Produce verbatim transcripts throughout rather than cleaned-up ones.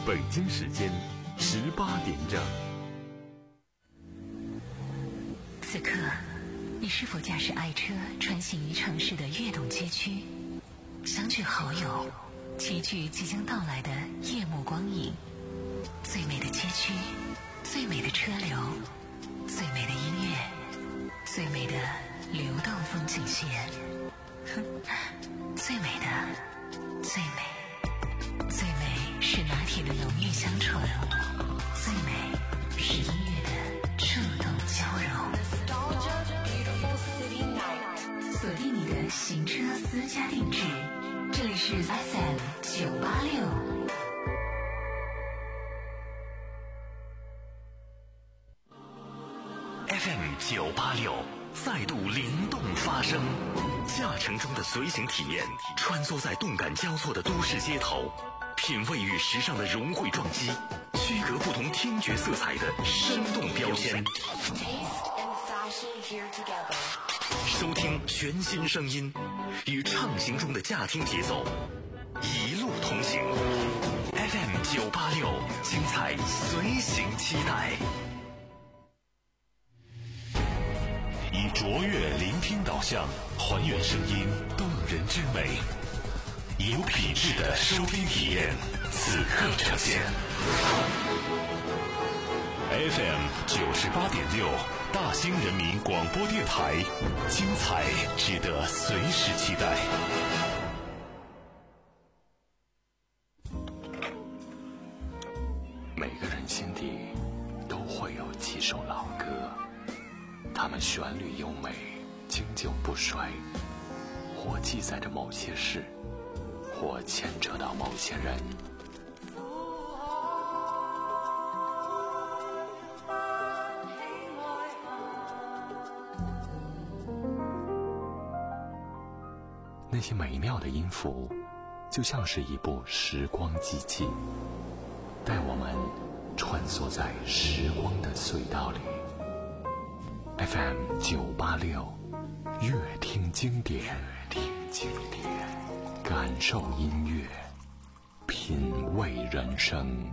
北京时间十八点整。 此刻，你是否驾驶爱车穿行于城市的跃动街区，相聚好友，齐聚即将到来的夜幕光影？最美的街区，最美的车流，最美的音乐，最美的流动风景线，哼，最美的，最美，最美是拿铁的浓郁香醇，最美是音乐的触动交融。锁定你的行车私家定制，这里是 F M 九八六。 F M 九八六再度灵动发声，驾乘中的随行体验，穿梭在动感交错的都市街头，品味与时尚的融汇撞击，区隔不同听觉色彩的生动标签，收听全新声音，与畅行中的驾听节奏一路同行。 F M 九八六，精彩随行期待。以卓越聆听导向，还原声音动人之美，以有品质的收听体验，此刻呈现。F M 九十八点六，大兴人民广播电台，精彩值得随时期待。每个人心底都会有几首老歌，它们旋律优美，经久不衰，或记载着某些事，或牵扯到某些人。那些美妙的音符，就像是一部时光机器，带我们穿梭在时光的隧道里。F M 九八六，乐听经典，乐听经典，感受音乐，品味人生。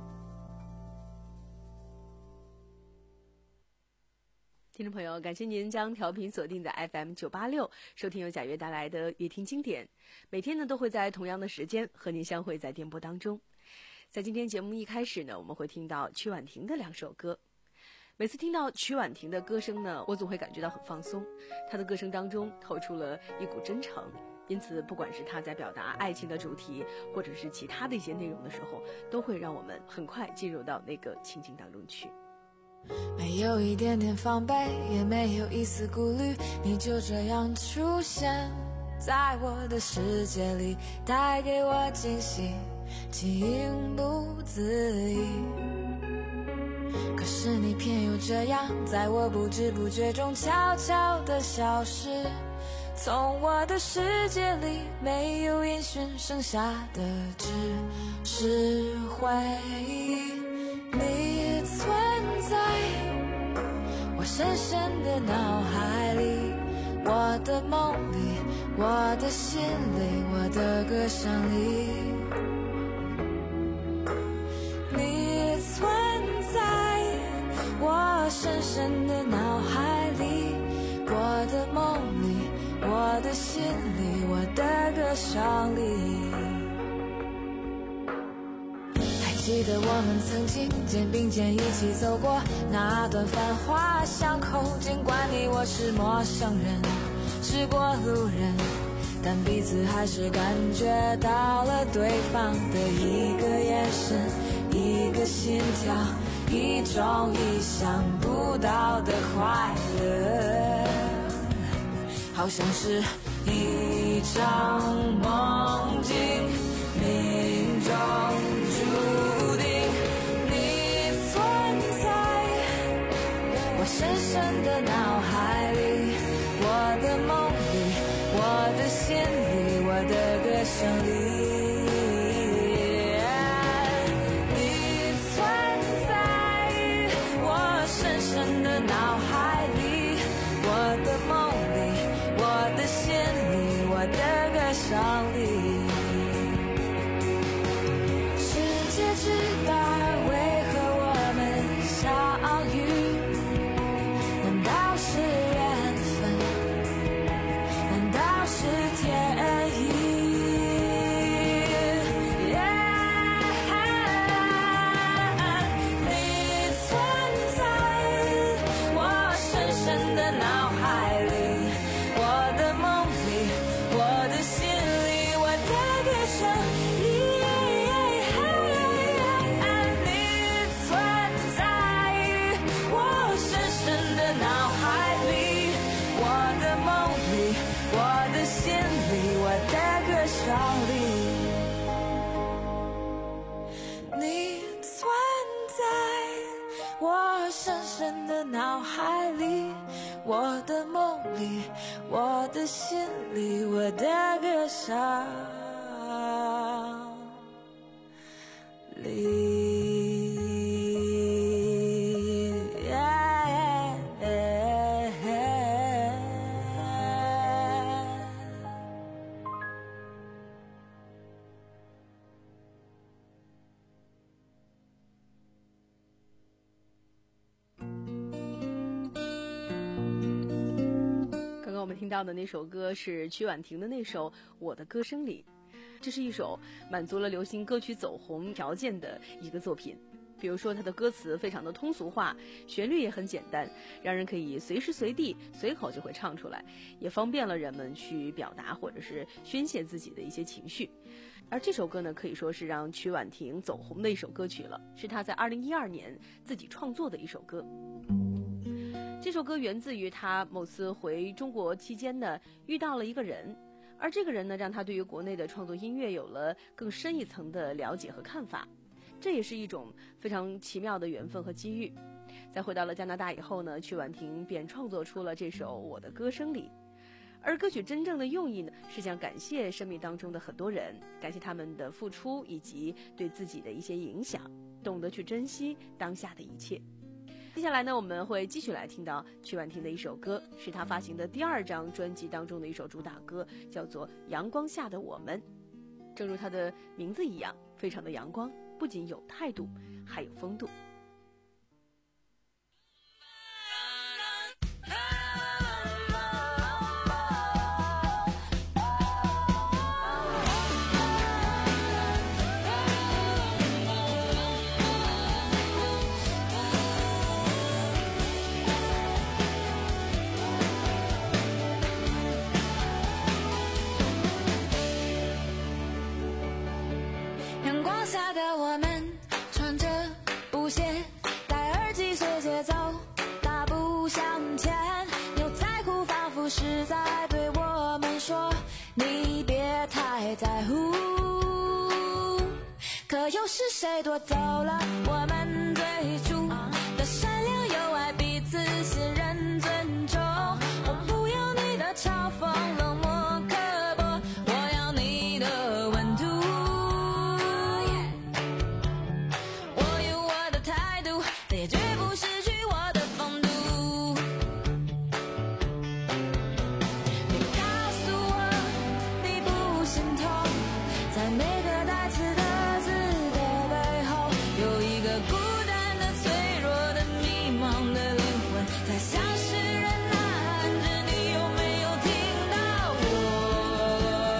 听众朋友，感谢您将调频锁定在 F M 九八六，收听由贾悦带来的乐听经典。每天呢都会在同样的时间和您相会在电波当中。在今天节目一开始呢，我们会听到曲婉婷的两首歌。每次听到曲婉婷的歌声呢，我总会感觉到很放松。她的歌声当中透出了一股真诚，因此不管是她在表达爱情的主题，或者是其他的一些内容的时候，都会让我们很快进入到那个情境当中去。 没有一点点防备，也没有一丝顾虑，你就这样出现在我的世界里，带给我惊喜，情不自已。可是你偏又这样，在我不知不觉中悄悄地消失，从我的世界里没有音讯，剩下的只是回忆。你存在我深深的脑海里，我的梦里，我的心里，我的歌声里。你存在我深深的脑海里，我的梦里，我的心里，我的歌声里。记得我们曾经肩并肩一起走过那段繁华巷口，尽管你我是陌生人，是过路人，但彼此还是感觉到了对方的一个眼神，一个心跳，一种意想不到的快乐，好像是一场梦境，命中注定。你存在我深深的脑海里，我的梦里，我的心里，我的歌声里。你存在我深深的脑海里，我的梦里，我的心里，我的歌声里。 深的脑海里，我的梦里，我的心里，我的歌声里。 我们听到的那首歌是曲婉婷的那首《我的歌声里》，这是一首满足了流行歌曲走红条件的一个作品。比如说它的歌词非常的通俗化，旋律也很简单，让人可以随时随地随口就会唱出来，也方便了人们去表达或者是宣泄自己的一些情绪。而这首歌呢，可以说是让曲婉婷走红的一首歌曲了，是她在二零一二年自己创作的一首歌。这首歌源自于他某次回中国期间呢，遇到了一个人，而这个人呢，让他对于国内的创作音乐有了更深一层的了解和看法，这也是一种非常奇妙的缘分和机遇。在回到了加拿大以后呢，曲婉婷便创作出了这首《我的歌声里》，而歌曲真正的用意呢，是想感谢生命当中的很多人，感谢他们的付出以及对自己的一些影响，懂得去珍惜当下的一切。接下来呢，我们会继续来听到曲婉婷的一首歌，是她发行的第二张专辑当中的一首主打歌，叫做《阳光下的我们》。正如它的名字一样，非常的阳光，不仅有态度，还有风度。 下的我们穿着布鞋，戴耳机随节奏大步向前，牛仔裤仿佛是在对我们说，你别太在乎。可又是谁夺走了我们最初的善良友爱，彼此信任尊重。我不要你的嘲讽冷漠刻薄，我要你的温度。也绝不失去我的风度。别告诉我你不心痛，在每个带刺的字的背后，有一个孤单的脆弱的迷茫的灵魂，在向世人呐喊着，你有没有听到我？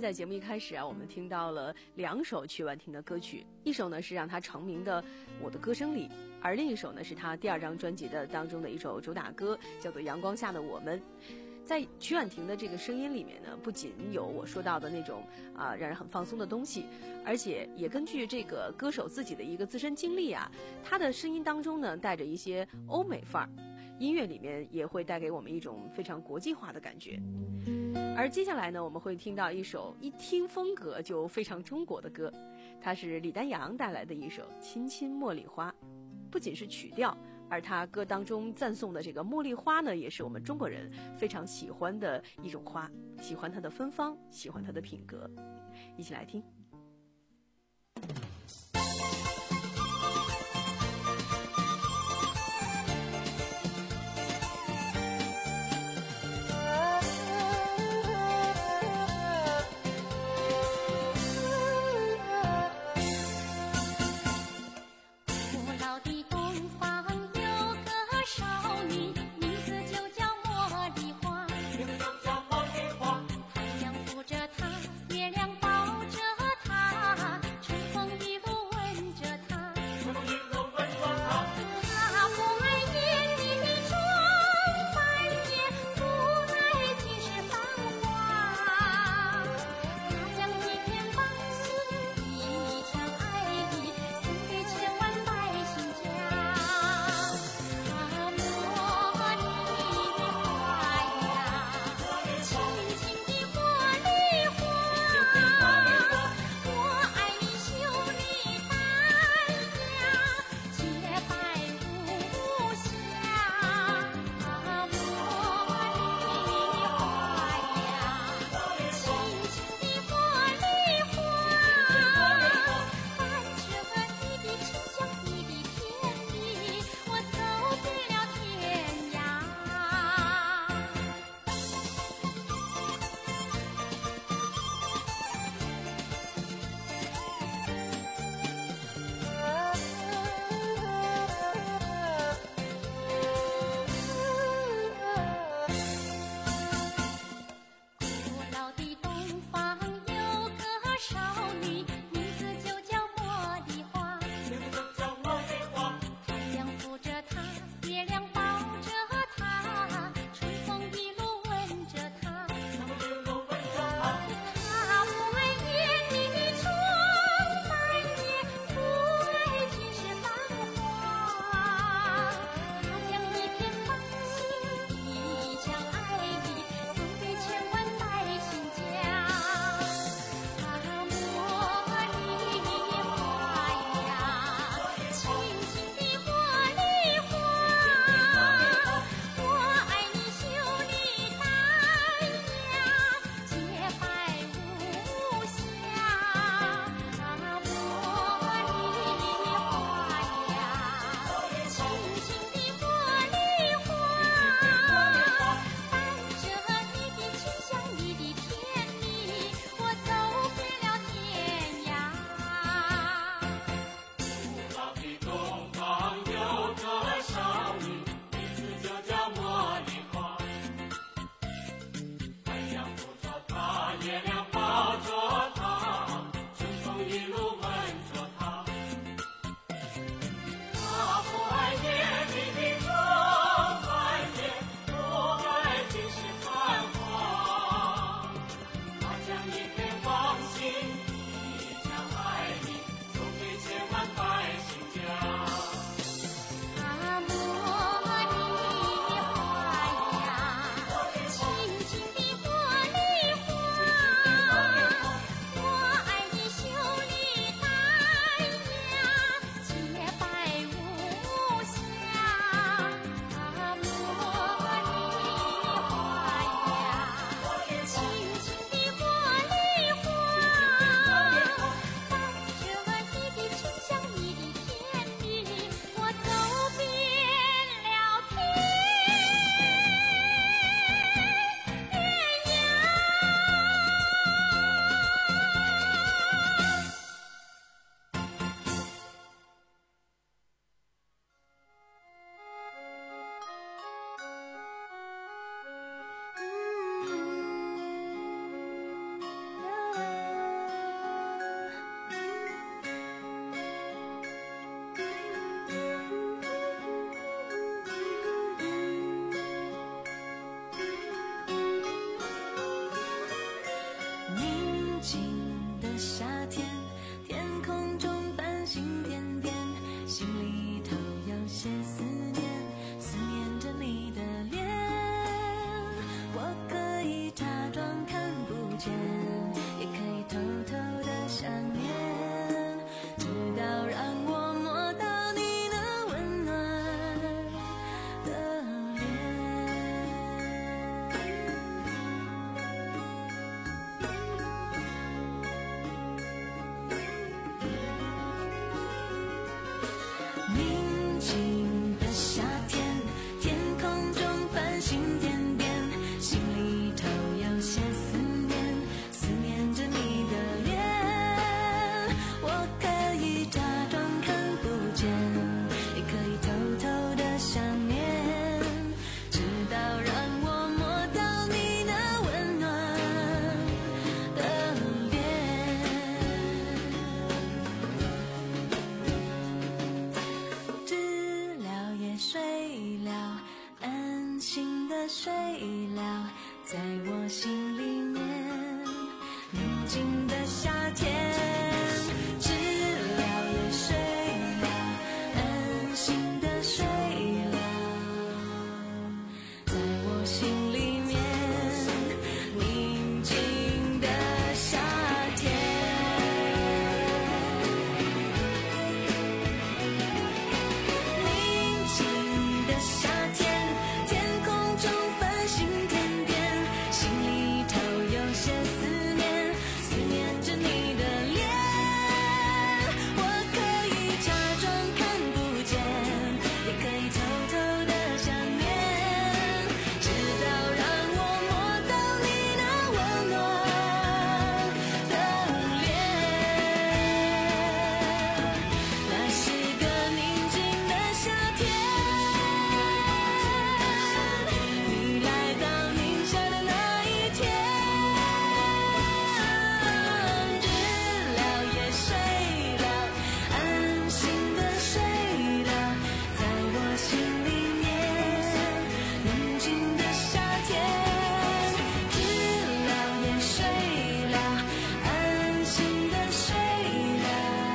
在节目一开始啊，我们听到了两首曲婉婷的歌曲，一首呢是让她成名的《我的歌声里》，而另一首呢是她第二张专辑的当中的一首主打歌，叫做《阳光下的我们》。在曲婉婷的这个声音里面呢，不仅有我说到的那种啊让人很放松的东西，而且也根据这个歌手自己的一个自身经历啊，她的声音当中呢带着一些欧美范儿，音乐里面也会带给我们一种非常国际化的感觉。而接下来呢，我们会听到一首一听风格就非常中国的歌，它是李丹阳带来的一首《亲亲茉莉花》。不仅是曲调，而他歌当中赞颂的这个茉莉花呢，也是我们中国人非常喜欢的一种花，喜欢它的芬芳，喜欢它的品格。一起来听。 太阳扶着她，月亮抱着她。 的夏天，天空中繁星点点，心里头有些思念，思念着你的脸。我可以假装看不见，也可以偷偷的想念，直到让我摸到你那温暖的脸。宁静的夏天，天空中繁星点点，心里头有些思念，思念着你的脸。我可以假装看不见，也可以偷偷的想念，直到让我摸到你那温暖的脸。知了也睡了，安心的睡了，在我心里面。宁静的夏天，知了也睡了，安心的睡了，在我心里面。宁静的夏天，宁静的夏天，天空中繁星点点，心里头有些思念，思念着你的脸。我可以假装看不见，也可以偷偷的想念，直到让我摸到你那温暖的脸。那是个宁静的夏天，你来到宁夏的那一天。知了也睡了，安心的睡了，在我心里面。宁静的夏天，知了也睡了，安心的睡了，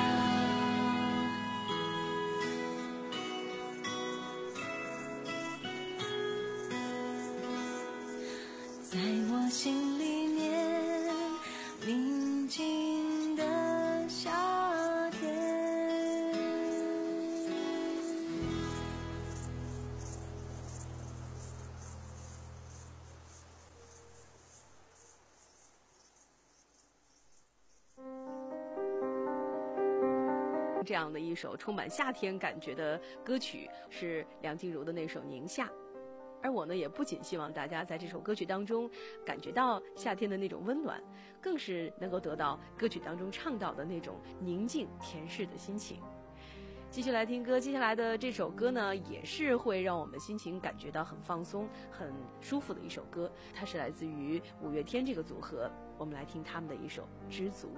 在我心里面。宁静的夏天。 这样的一首充满夏天感觉的歌曲是梁静茹的那首《宁夏》。而我呢，也不仅希望大家在这首歌曲当中感觉到夏天的那种温暖，更是能够得到歌曲当中倡导的那种宁静恬适的心情。继续来听歌，接下来的这首歌呢，也是会让我们心情感觉到很放松、很舒服的一首歌。它是来自于五月天这个组合，我们来听他们的一首《知足》。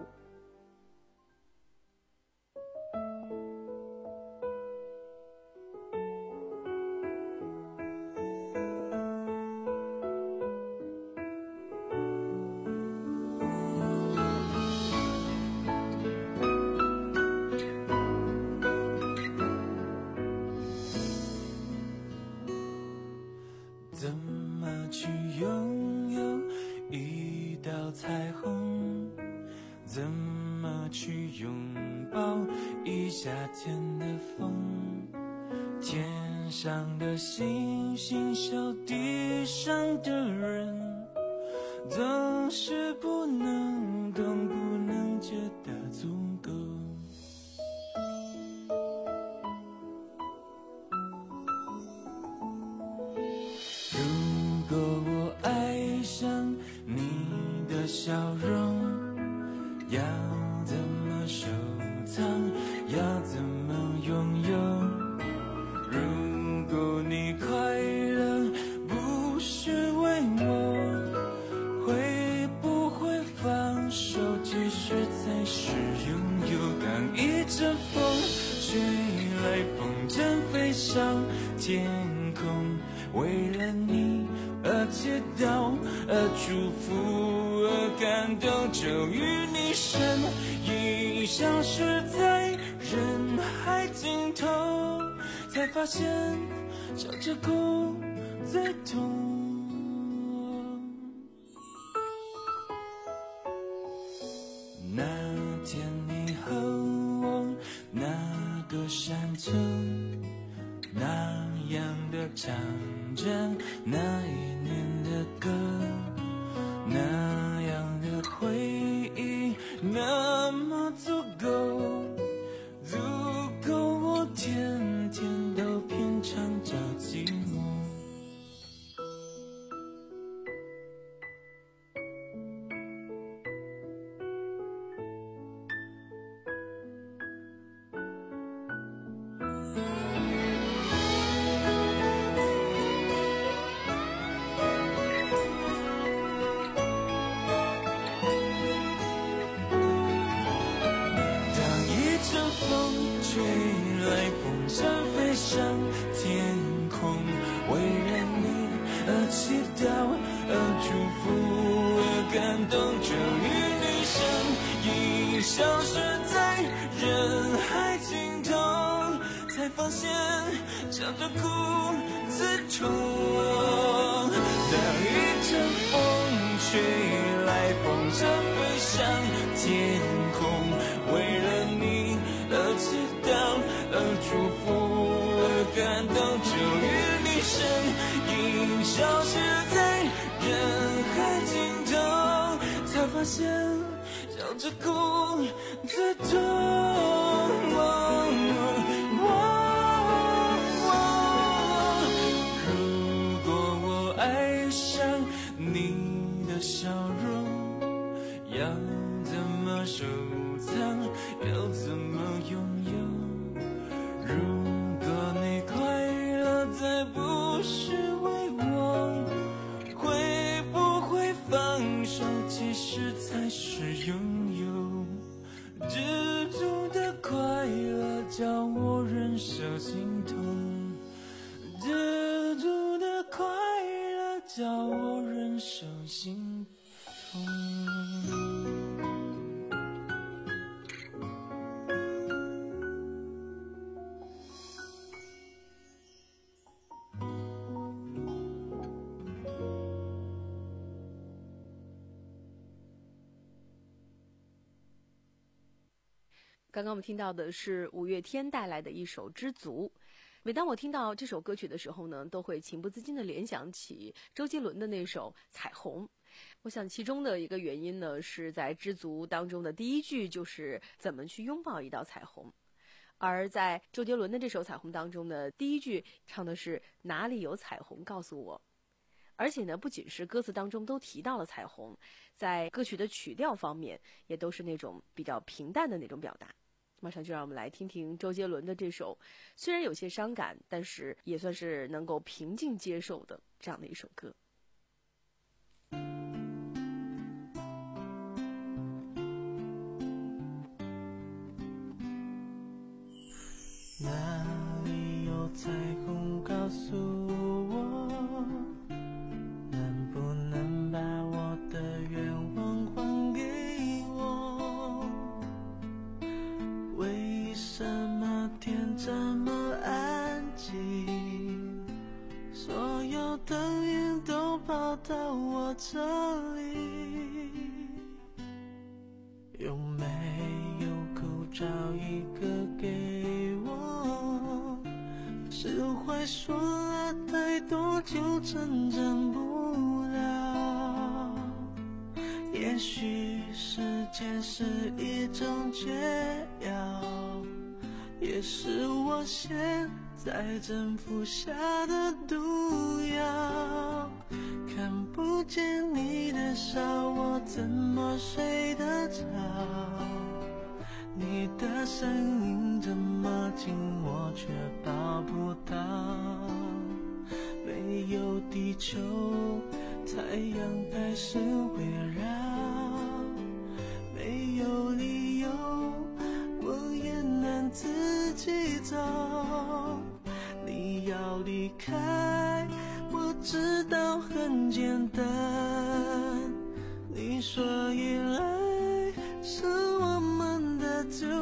怎么去拥有一道彩虹？怎么去拥抱一夏天的风？天上的星星笑地上的人，总是不能懂，不能觉得足够。如果我爱上你的笑容，要怎么收藏？要怎么拥有？如果你快乐不是为我，会不会放手？其实才是拥有。当一阵风吹来，风筝飞上天空，为了你而祈祷，而祝福，而感动，就与你身消失在人海尽头，才发现笑着哭最痛。那天你和我那个山丘，那样的唱着那一年的歌，那样的回忆那么足够，足够我天天都品尝着寂寞。吹来风筝飞上天空，为了你而祈祷，而祝福，而感动。终于女生已消失在人海尽头，才发现笑着哭最痛。当一阵风吹来，风筝飞上天空，为了你而祈祷，而祝福，而感动。终于女生已消失在人海尽头，才发现笑着哭最痛。如果我爱上你的笑容，要怎么收藏，要怎么拥有？如果你快乐再不是为我，会不会放手其实才是拥有？知足的快乐叫我忍受心痛，知足的快乐叫我忍受心痛。 刚刚我们听到的是五月天带来的一首《知足》。每当我听到这首歌曲的时候呢，都会情不自禁地联想起周杰伦的那首《彩虹》。我想其中的一个原因呢，是在《知足》当中的第一句就是怎么去拥抱一道彩虹，而在周杰伦的这首《彩虹》当中呢，第一句唱的是哪里有彩虹告诉我。而且呢，不仅是歌词当中都提到了彩虹，在歌曲的曲调方面也都是那种比较平淡的那种表达。马上就让我们来听听周杰伦的这首虽然有些伤感，但是也算是能够平静接受的这样的一首歌。 哪里有彩虹告诉我，能不能把我的愿望还给我？为什么天这么安静，所有灯影都跑到我这里？有没有口罩一个给我？释怀说了太多就成长不了，也许时间是一种解药，也是我现在正服下的毒药。看不见你的笑，我怎么睡得着？你的声音这么近，我却抱不到。没有地球，太阳还是围绕。没有理由，我也能自己走。你要离开，我知道很简单。你说依赖是我们的主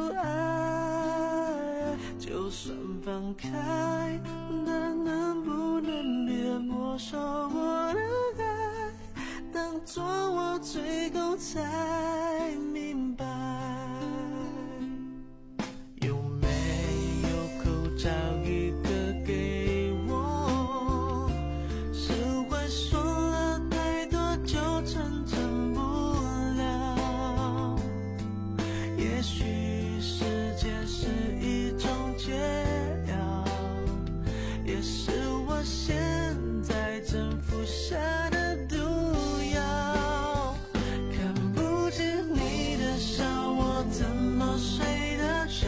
放开，但能不能别没收我的爱，当作我最后才明白。有没有口罩一个给我，是会说了太多就成真不了，也许时间是一种解药，也是我现在正服下的毒药。看不见你的笑，我怎么睡得着？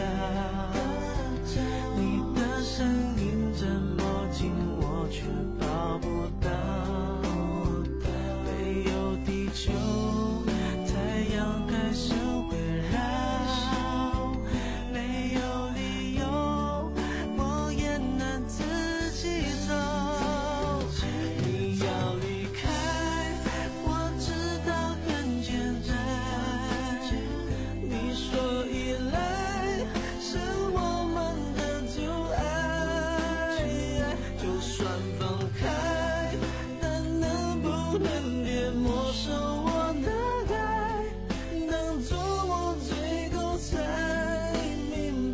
你的声音这么近，我却抱不到。没有地球，太阳开始围绕，没有理由，我也能自己走。你要离开，我知道很简单。你说依赖是我们的阻碍，就算放开，但能不能别没收我的爱，当作我最后才明白。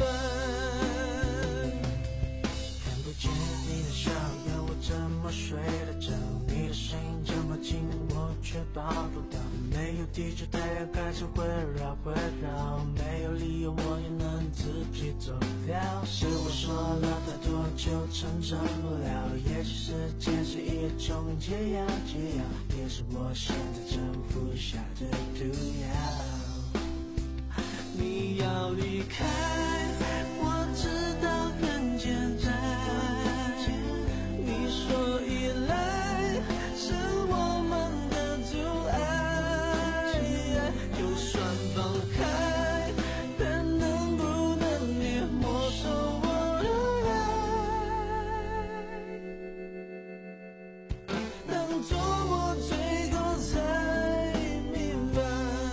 看不见你的笑，要我怎么睡得着？你的声音这么近，我却抱不到。没有地球，太阳开始围绕围绕，没有理由，我也能自己走掉。是我说了太多就成真不了，也许时间是一种解药，解药也是我现在正服下的毒药。你要离开，我知道很简单。你说依赖是我们的阻碍，就算放开，但能不能别没收我的爱，当作我最后才明白。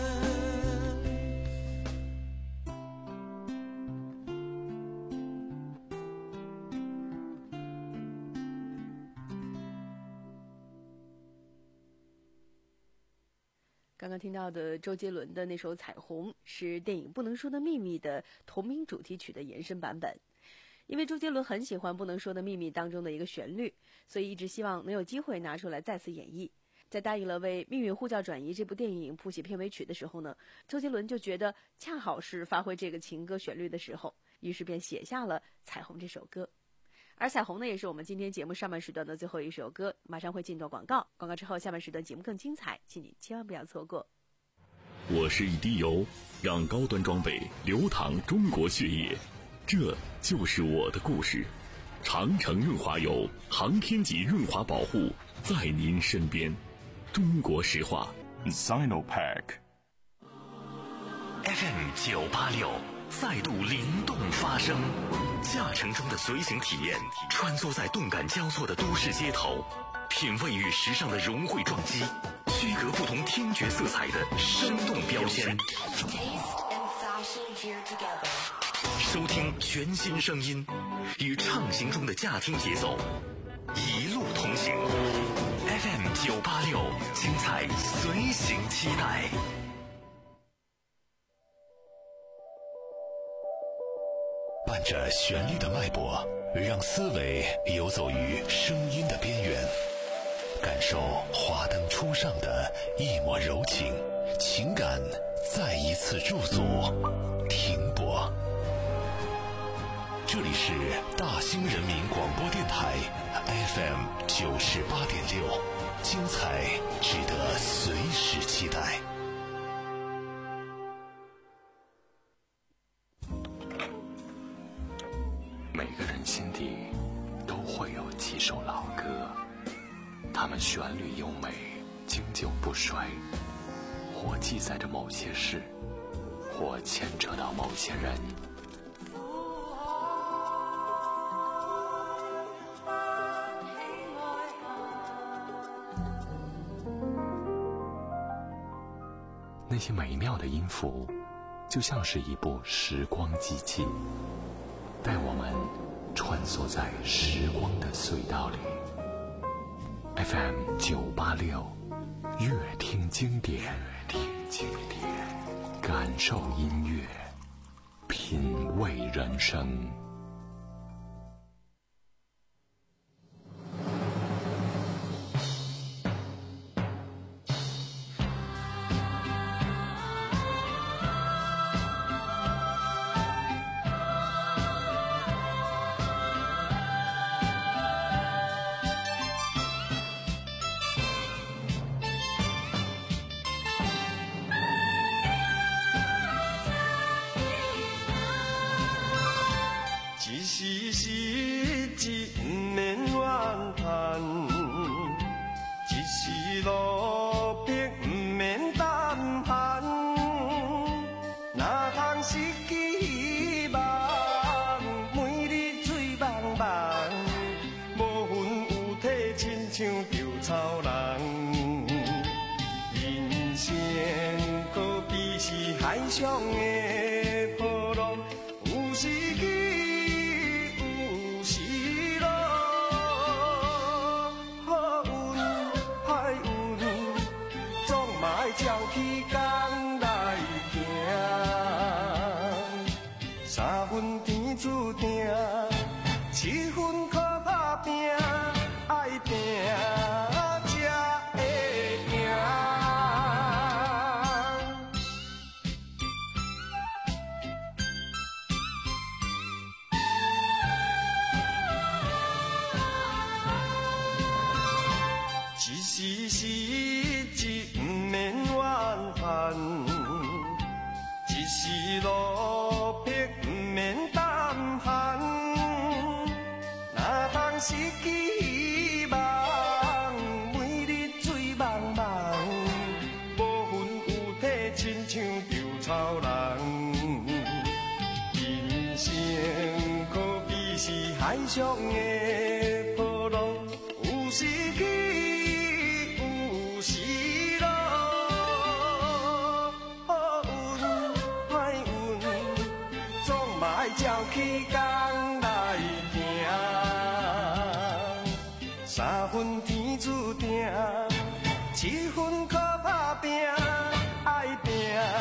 刚刚听到的周杰伦的那首《彩虹》是电影《不能说的秘密》的同名主题曲的延伸版本。因为周杰伦很喜欢《不能说的秘密》当中的一个旋律，所以一直希望能有机会拿出来再次演绎。在答应了为《命运呼叫转移》这部电影谱写片尾曲的时候呢，周杰伦就觉得恰好是发挥这个情歌旋律的时候，于是便写下了《彩虹》这首歌。而《彩虹》呢，也是我们今天节目上半时段的最后一首歌，马上会进到广告。广告之后，下半时段节目更精彩，请你千万不要错过。 我是一滴油，让高端装备流淌中国血液，这就是我的故事。长城润滑油，航天级润滑保护，在您身边。中国石化 Sinopec F M 九八六再度灵动发声，驾乘中的随行体验，穿梭在动感交错的都市街头，品味与时尚的融汇撞击，区隔不同听觉色彩的生动标签，收听全新声音，与畅行中的驾听节奏，一路同行。F M 九八六，精彩随行期待。 伴着旋律的脉搏，让思维游走于声音的边缘，感受华灯初上的一抹柔情，情感再一次驻足停泊。这里是大兴人民广播电台 F M 九十八点六，精彩值得随时期待。 每个人心底都会有几首老歌，它们旋律优美，经久不衰，或记载着某些事，或牵扯到某些人。那些美妙的音符，就像是一部时光机器，带我们穿梭在时光的隧道里。 F M 九八六，乐听经典，乐听经典，感受音乐，品味人生。 海上的波浪，有时起，有时落。好运歹运，总嘛爱照起工来行。三分天注定，七分靠打拼，爱拼。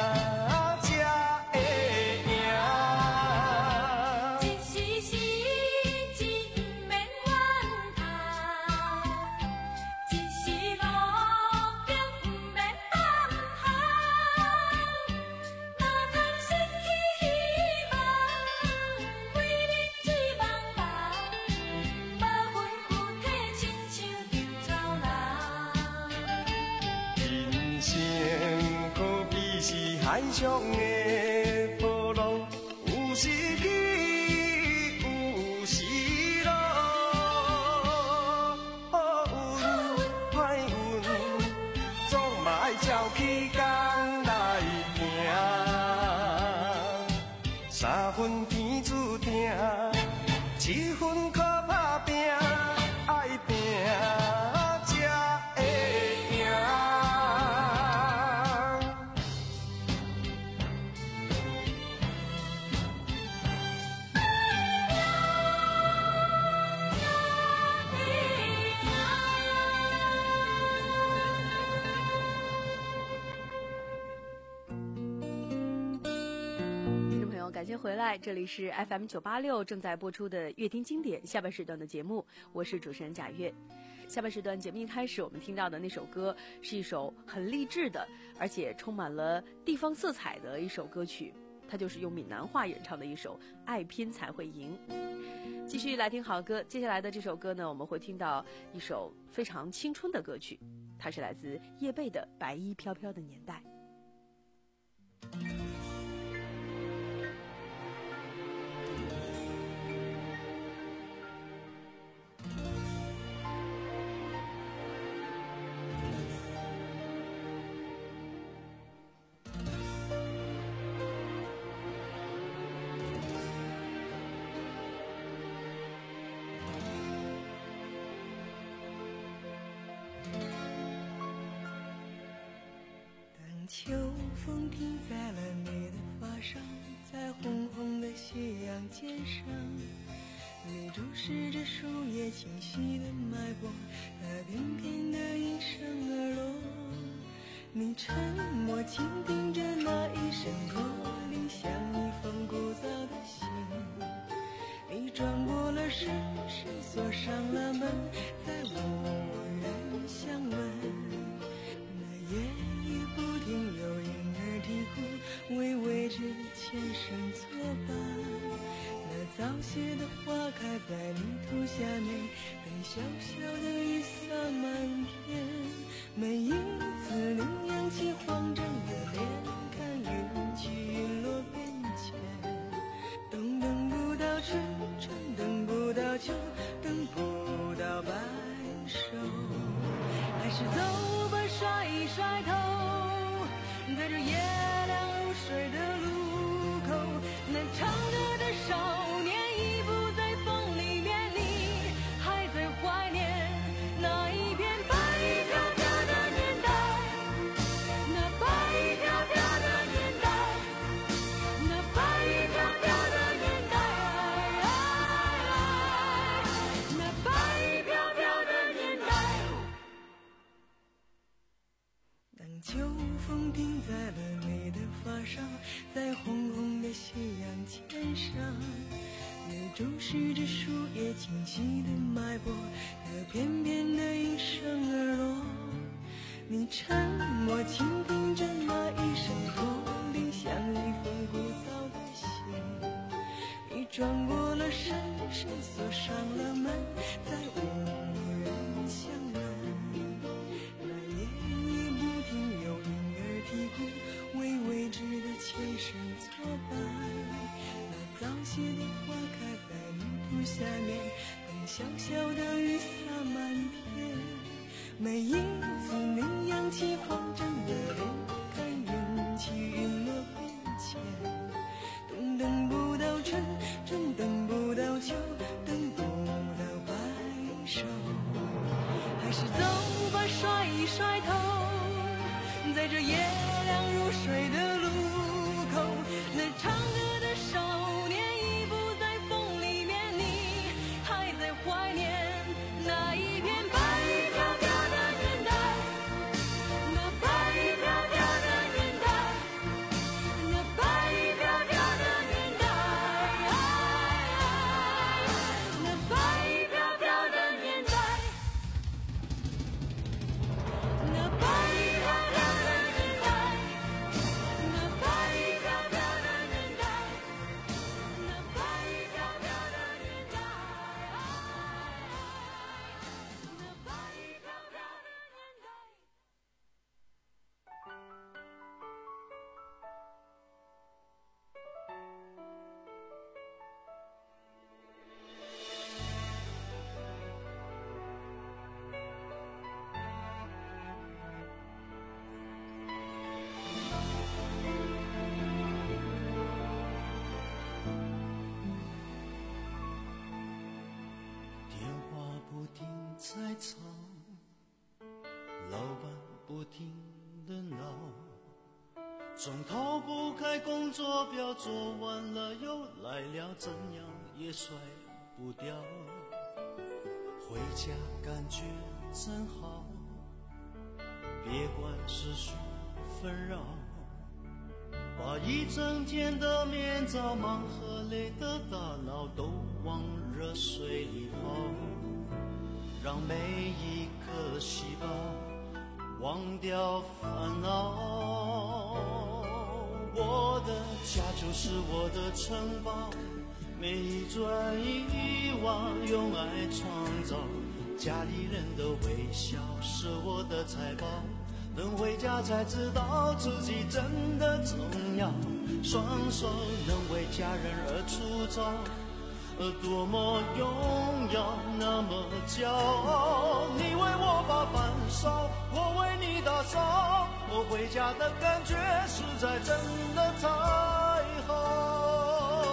海上的波浪，有时起，有时落。好运歹运，总嘛爱照起工来行。三分天注定，七分靠打拼，爱拼。 感谢回来，这里是 F M 九八六正在播出的乐听经典下半时段的节目，我是主持人贾月。下半时段节目一开始我们听到的那首歌是一首很励志的，而且充满了地方色彩的一首歌曲，它就是用闽南话演唱的一首《爱拼才会赢》。继续来听好歌，接下来的这首歌呢，我们会听到一首非常青春的歌曲，它是来自叶蓓的《白衣飘飘的年代》。 秋风停在了你的发梢，在红红的夕阳肩上，你视着树叶清晰的脉搏，它翩翩地应声而落。你沉默倾听着那一声驼铃，像一封古早的信。你转过了身，身锁上了门，再无人相问。那夜雨不停，有婴儿啼哭，为未知的前生作伴。那早谢的花开在泥土下面，等小小的雨洒满天。每一次你扬起黄澄的脸，看云起云落变迁。冬等不到春，春等不到秋，等不到白首。还是走吧，甩一甩头，在这夜凉如水的路口，那唱歌的少年已不在风里面，你还在怀念那一片白衣飘飘的年代，那白衣飘飘的年代，那白衣飘飘的年代，那白衣飘飘的年代。当秋风停在了你的发上，在红红的夕阳肩上，你注视着树叶清晰的脉搏，它翩翩地应声而落。你沉默倾听着那一声驼铃，像一封古早的信。你转过了身，身锁上了门，再无人相问。那夜雨不停，有婴儿啼哭，为未知的前生作伴。那早谢的花开在泥土下面，等小小的雨洒满天。每一次你扬起黄澄的脸，看云起云落变迁。冬等不到春，春等不到秋，等不到白首。还是走吧，甩一甩头，在这夜凉如水的路口，那唱歌的少年已不在风里面，你还在怀念那一片白衣飘飘的年代，那白衣飘飘的年代，那白衣飘飘的年代，那白衣飘飘的年代，那白衣飘飘的年代，那白衣飘飘的年代，那白衣飘飘的年代，那白衣飘飘的年代。 电话不停在吵，老板不停地闹，总逃不开工作表，做完了又来了，怎样也甩不掉。回家感觉真好，别管世俗纷扰，把一整天的面罩、忙和累的大脑都往热水里泡，让每一颗细胞忘掉烦恼。我的家就是我的城堡，每一砖一瓦用爱创造，家里人的微笑是我的财宝，等回家才知道自己真的重要，双手能为家人而出招，多么荣耀，那么骄傲。你为我把饭烧，我为你打扫，我回家的感觉实在真的太好。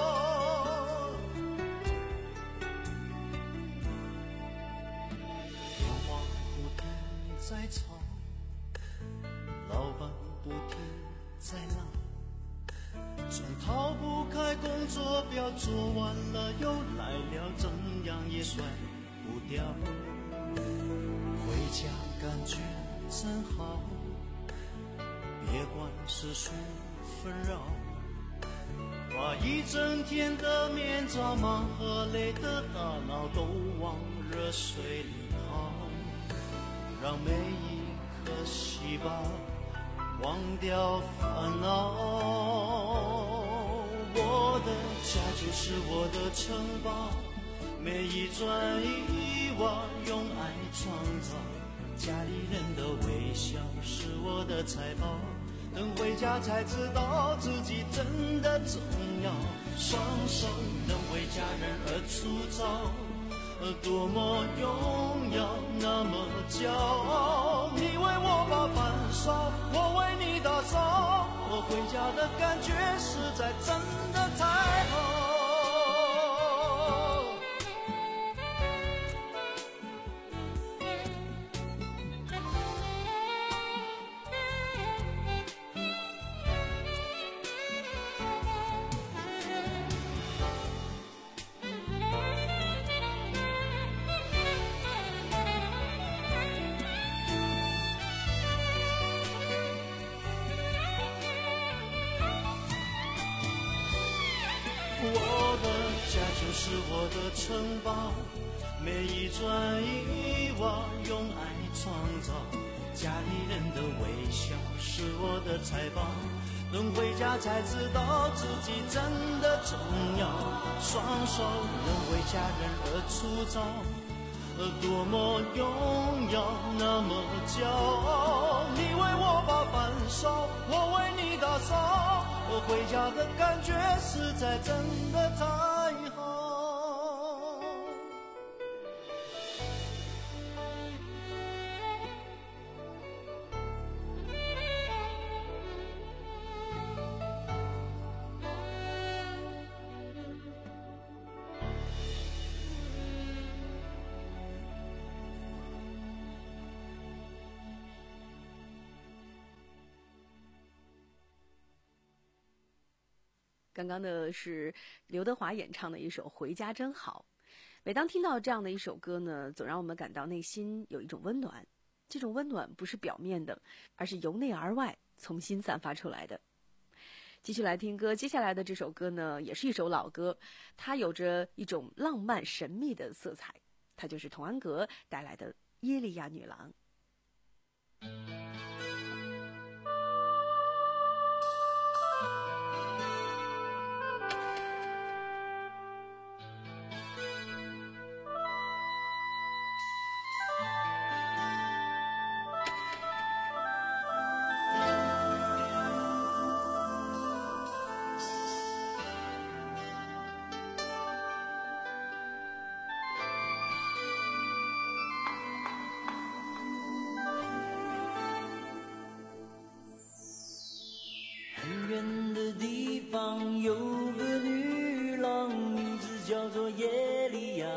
电话不停在吵，老板不停在闹，总逃不开工作表，做完了又来了，怎样也甩不掉。回家感觉真好，别管世俗纷扰，把一整天的面罩，忙和累的大脑都往热水里泡，让每一颗细胞忘掉烦恼。我的家就是我的城堡，每一砖一瓦用爱创造，家里人的微笑是我的财宝，等回家才知道自己真的重要，双手能为家人而粗糙，多么荣耀，那么骄傲。你为我把饭烧，我为你打扫，我回家的感觉实在真的太好。我的家就是我的城堡，每一砖一瓦用爱创造，家里人的微笑是我的财宝，等回家才知道自己真的重要，双手能为家人而粗糙，多么荣耀，那么骄傲。你为我把饭烧，我为你打扫，我回家的感觉实在真的太好。 刚刚的是刘德华演唱的一首《回家真好》。每当听到这样的一首歌呢，总让我们感到内心有一种温暖。这种温暖不是表面的，而是由内而外从心散发出来的。继续来听歌，接下来的这首歌呢，也是一首老歌，它有着一种浪漫神秘的色彩，它就是童安格带来的《耶利亚女郎》。 远的地方有个女郎，名字叫做耶利亚。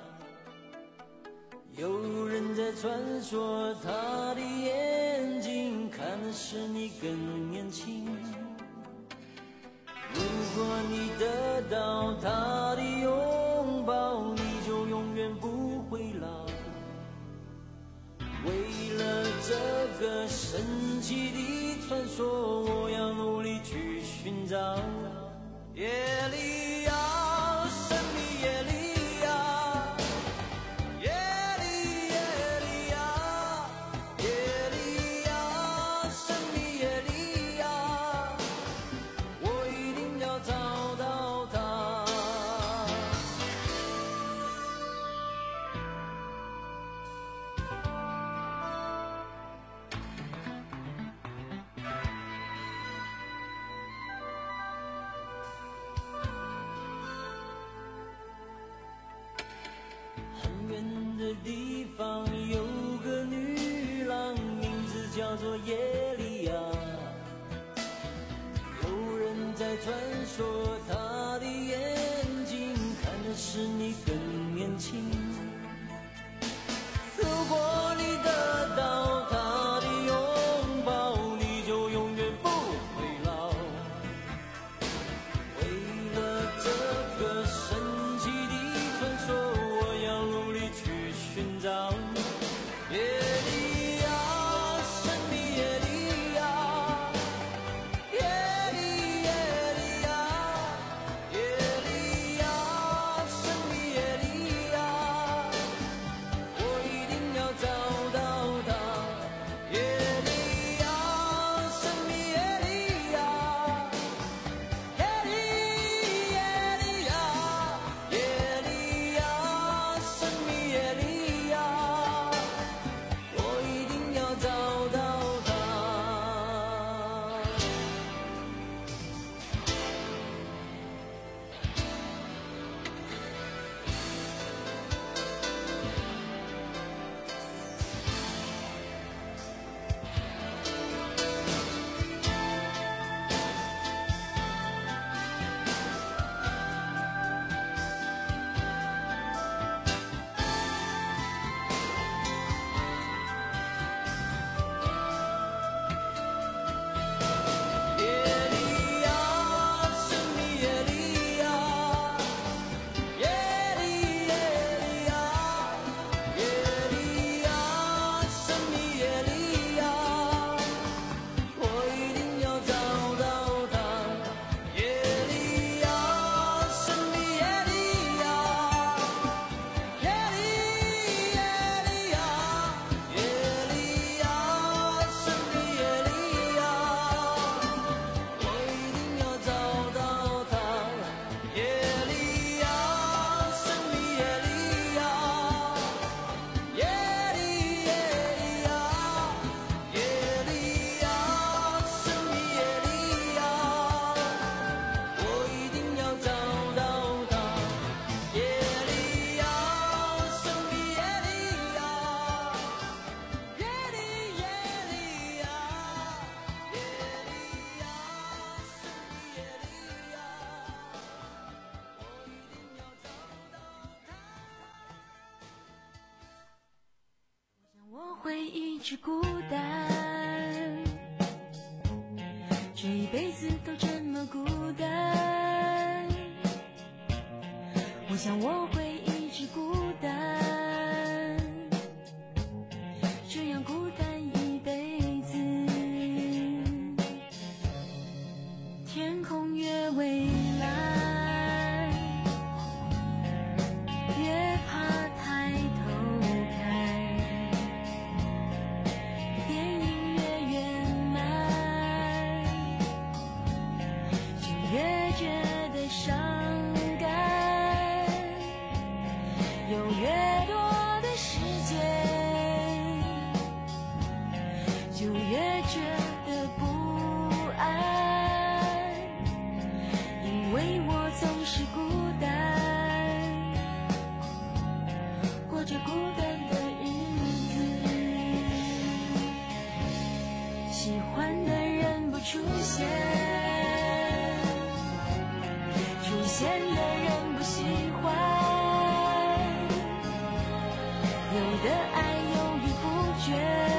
有人在传说，她的眼睛看的是你更年轻。如果你得到她的拥抱，你就永远不会老。为了这个神奇的传说，我要努力去寻找。耶利亚，神秘耶利亚，耶利耶利亚，耶利亚，神秘耶利亚，我一定要找到她。地方有个女郎，名字叫做耶利亚。有人在传说，她的眼睛看的是你更年轻。如果你得到她的拥抱，你就永远不会老。 直孤单，这一辈子都这么孤单，我想我会一直孤单，这样孤单一辈子。天空越蔚蓝，越怕抬头看，电影越圆满，就越觉得伤感，有越多的时间，就越觉得不安，因为我总是孤单，过着孤单的日子，喜欢的人不出现，出现的人不喜欢，有的爱犹豫不决，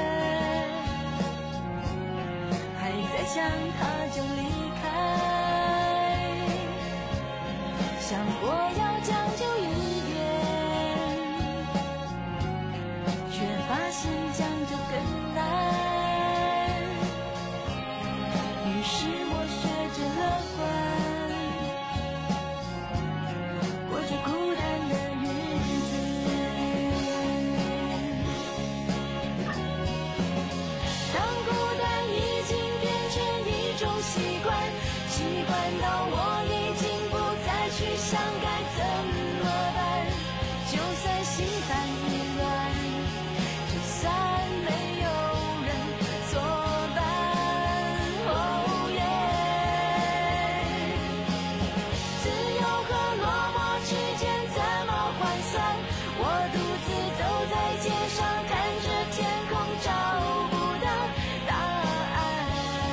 还在想他就离开，想过要将就一点，却发现将就更难，于是我学着乐观，过着孤单的日子。当孤单已经变成一种习惯，习惯到我已经不再去想该怎么办，就算心烦意乱，就算没有人作伴，哦耶！自由和落寞之间怎么换算？我独自走在街上，看着天空，找不到答案，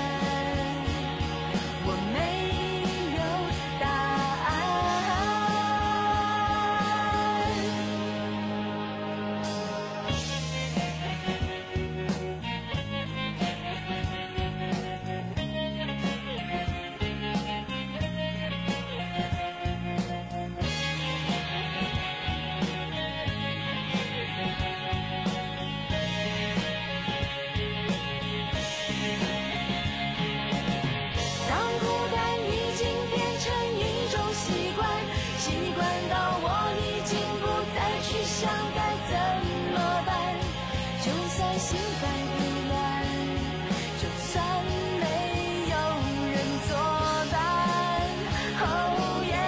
我没有答案。当孤单已经变成一种习惯，习惯到我已经不再去想该怎么办，就算心烦意乱，就算没有人作伴，哦耶！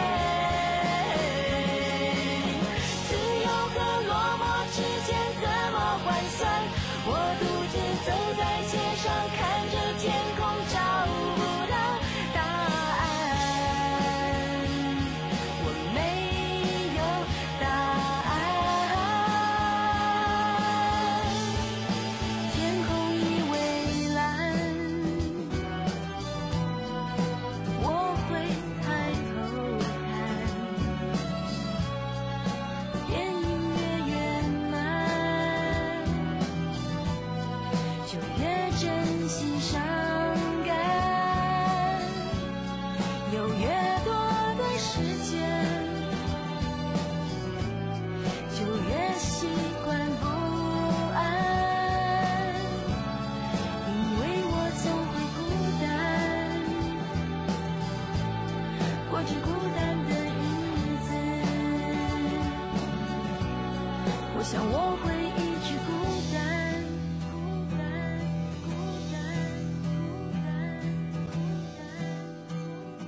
自由和落寞之间怎么换算？我独自走在街上，看着天空，找不到答案，我没有答案。天空已蔚蓝，我会抬头看，电影越圆满，就越珍惜伤感，有越多的时间，就越习惯不安，因为我总会孤单，过着孤单的日子，我想我会一直孤单，孤单，孤单，孤单，孤单，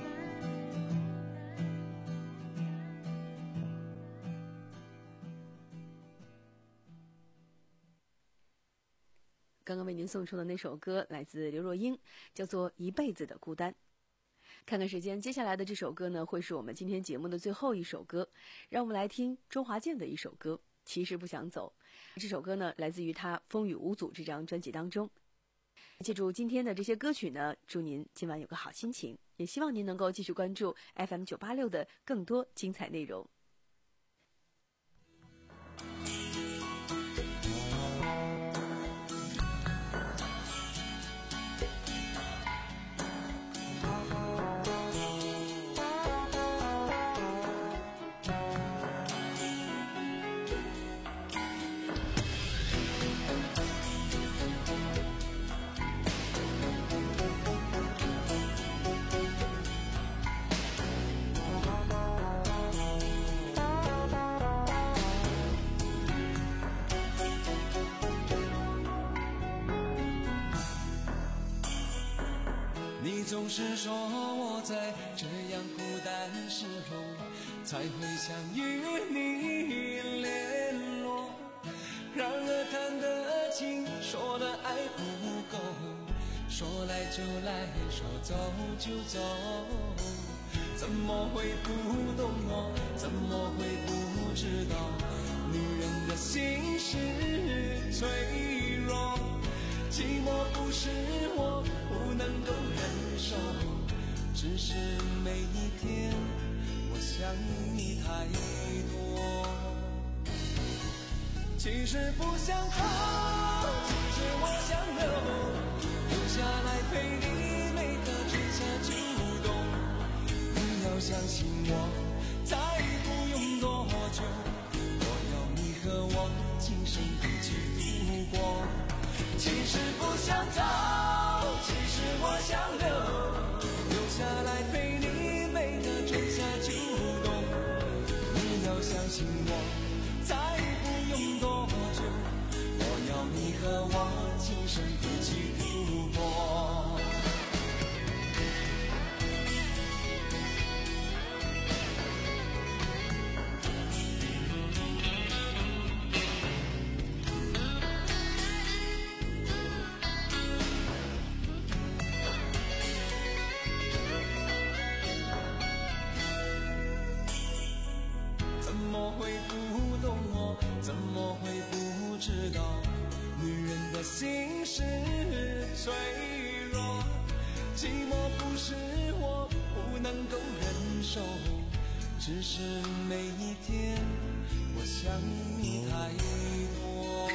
刚刚为您送出的那首歌来自刘若英，叫做《一辈子的孤单》。看看时间，接下来的这首歌呢，会是我们今天节目的最后一首歌，让我们来听周华健的一首歌《其实不想走》。这首歌呢，来自于他《风雨无阻》这张专辑当中。记住今天的这些歌曲呢，祝您今晚有个好心情，也希望您能够继续关注 F M 九八六的更多精彩内容。 总是说我在这样孤单时候才会想与你联络，然而谈的情，说的爱不够，说来就来，说走就走，怎么会不懂我，怎么会不知道女人的心是脆弱，寂寞不是我不能够忍受，只是每一天我想你太多。其实不想走，其实我想留，留下来陪你每个春夏秋冬。你要相信我，再不用多久，我要你和我今生一起度过。其实不想走，其实我想留，留下来陪你每个春夏秋冬。你要相信我，再不用多久，我要你和我今生一起度过。怎么会不懂我，怎么会不知道女人的心是脆弱，寂寞不是我不能够忍受，只是每一天我想你太多。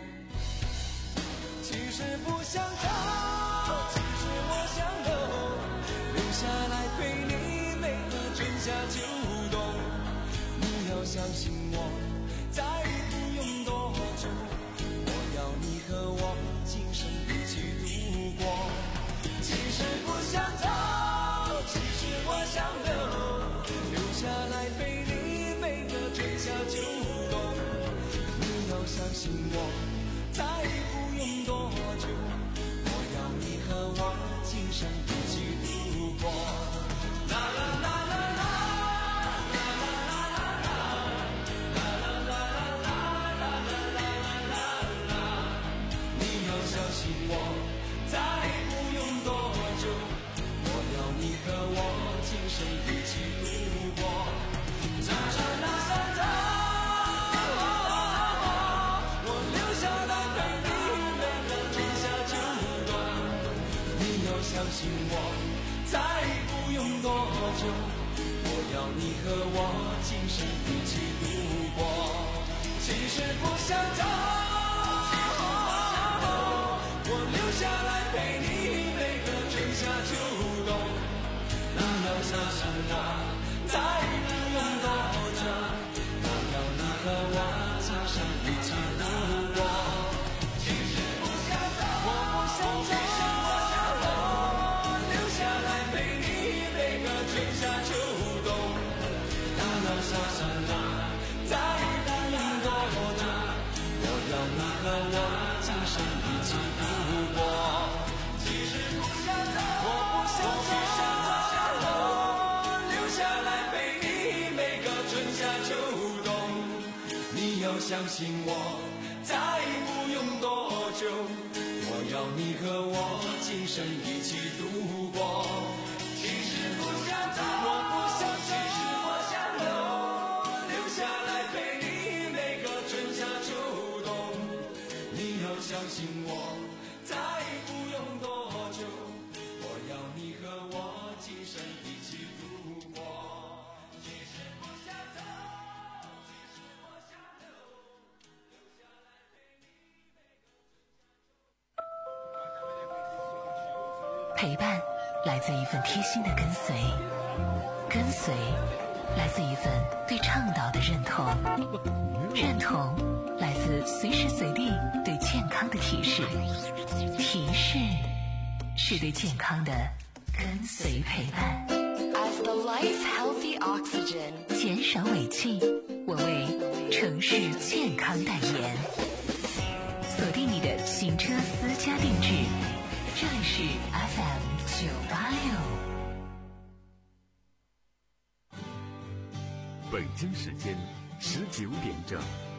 其实不想走，其实我想留，留下来陪你每个春夏秋冬。你要相信我，再不用多久，我要你和我今生一起度过。其实不想走，其实我想留，留下来陪你每个春夏秋冬。你要相信我，再不用多久，我要你和我今生一起度过。啦啦啦啦啦。相信我，再不用多久，我要你和我今生一起度过。这场大山走，我留下来陪你每个春夏秋冬。你要相信我，再不用多久，我要你和我今生一起度过。其实不想走，留下来陪你每个春夏秋冬。你要相信我，再不用多久，我要你和我今生一起度过。其实不想走，我不想走，我想留，留下来陪你每个春夏秋冬。你要相信我，再不用多久，我要你和我今生一起度过。其实不想走，我不想走，我想留，留下来陪你每个春夏秋冬。你要相信我，再不用多久，我要你和我今生一起度过。其实不想走，我不想走，我想留，留下来陪你每个春夏秋冬。你要相信我，再不用多久，我要你和我今生一起度过。其实不想走，其实我想留，留下来陪你每个。 陪伴来自一份贴心的跟随，跟随来自一份对倡导的认同，认同来自随时随地对健康的提示，提示是对健康的跟随陪伴。 As the life healthy oxygen， 减少尾气，我为城市健康代言。锁定你的行车私家定制，这里是 F M 九八六。 北京时间十九点整。